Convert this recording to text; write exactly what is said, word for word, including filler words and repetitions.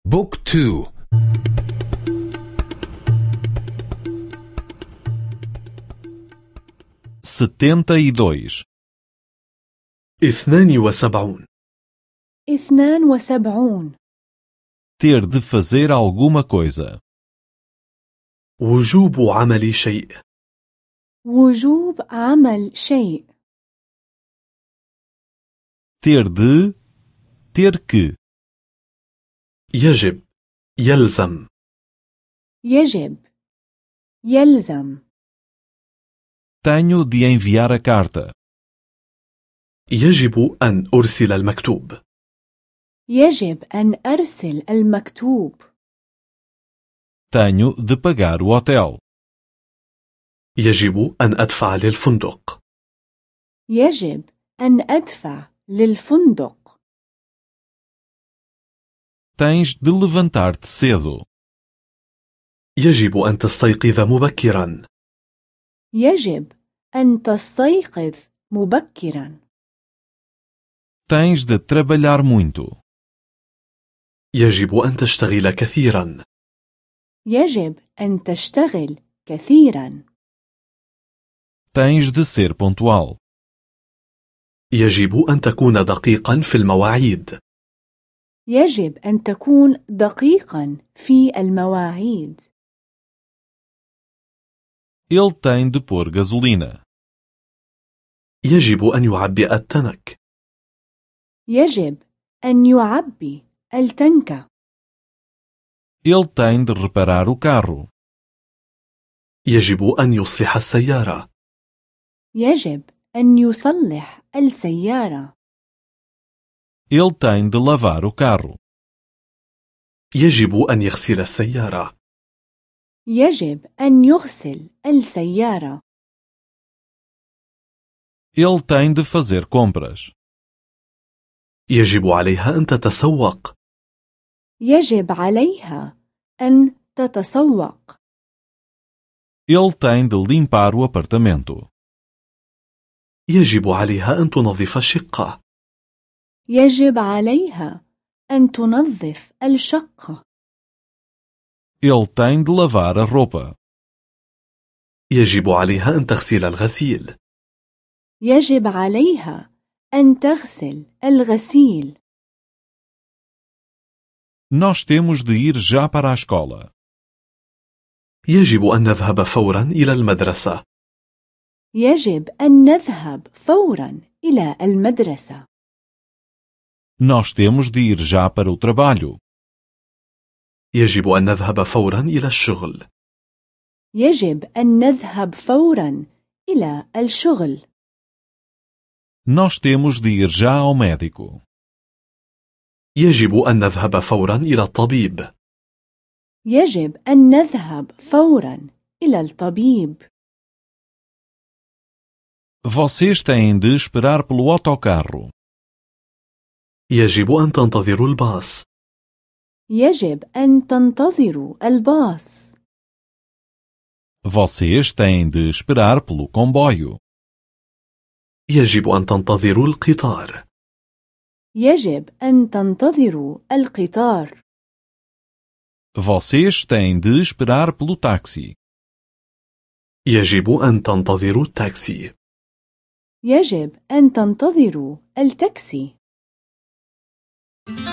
بوك تو. setenta e dois. اثنان وسبعون. اثنان وسبعون. Ter de fazer alguma coisa. وجوب عمل شيء. وجوب عمل شيء. Ter de. Ter que. يجب. يلزم. يجب. يلزم. Tenho de enviar a carta. يجب أن أرسل المكتوب. يجب أن أرسل المكتوب. Tenho de pagar o hotel. يجب أن أدفع للفندق. يجب أن أدفع للفندق. Tens de levantar-te cedo. يجب أن تستيقظ مبكرا. يجب أن تستيقظ مبكرا. Tens de trabalhar muito. يجب أن تشتغل كثيرا. يجب أن تشتغل كثيرا. Tens de ser pontual. يجب أن تكون دقيقا في المواعيد. يجب أن تكون دقيقا في المواعيد. Ele tem de pôr gasolina. يجب أن يعبئ التنك. يجب أن يعبي التنك. Ele tem de reparar o carro. يجب أن يصلح السيارة. يجب أن يصلح السيارة. Ele tem de lavar o carro. يجب أن يغسل السيارة. يجب أن يغسل السيارة. Ele tem de fazer compras. يجب عليها أن تتسوق. يجب عليها أن تتسوق. Ele tem de limpar o apartamento. يجب عليها أن تنظف الشقة. يجب عليها أن تنظف الشقة. Ele tem de lavar a roupa. يجب عليها أن تغسل الغسيل. يجب عليها أن تغسل الغسيل. Nós temos de ir já para a escola. يجب أن نذهب فورا إلى المدرسة. يجب أن نذهب فورا إلى المدرسة. Nós temos de ir já para o trabalho. يجب أن نذهب فورا إلى الشغل. يجب أن نذهب فورا إلى الشغل. Nós temos de ir já ao médico. يجب أن نذهب فورا إلى الطبيب. يجب أن نذهب فورا إلى الطبيب. Vocês têm de esperar pelo autocarro. يجب أن تنتظروا الباص. يجب أن تنتظروا الباص. Vocês têm de esperar pelo comboio. يجب أن تنتظروا القطار. يجب أن تنتظروا القطار. Vocês têm de esperar pelo táxi. يجب أن تنتظروا التاكسي. يجب أن تنتظروا التاكسي.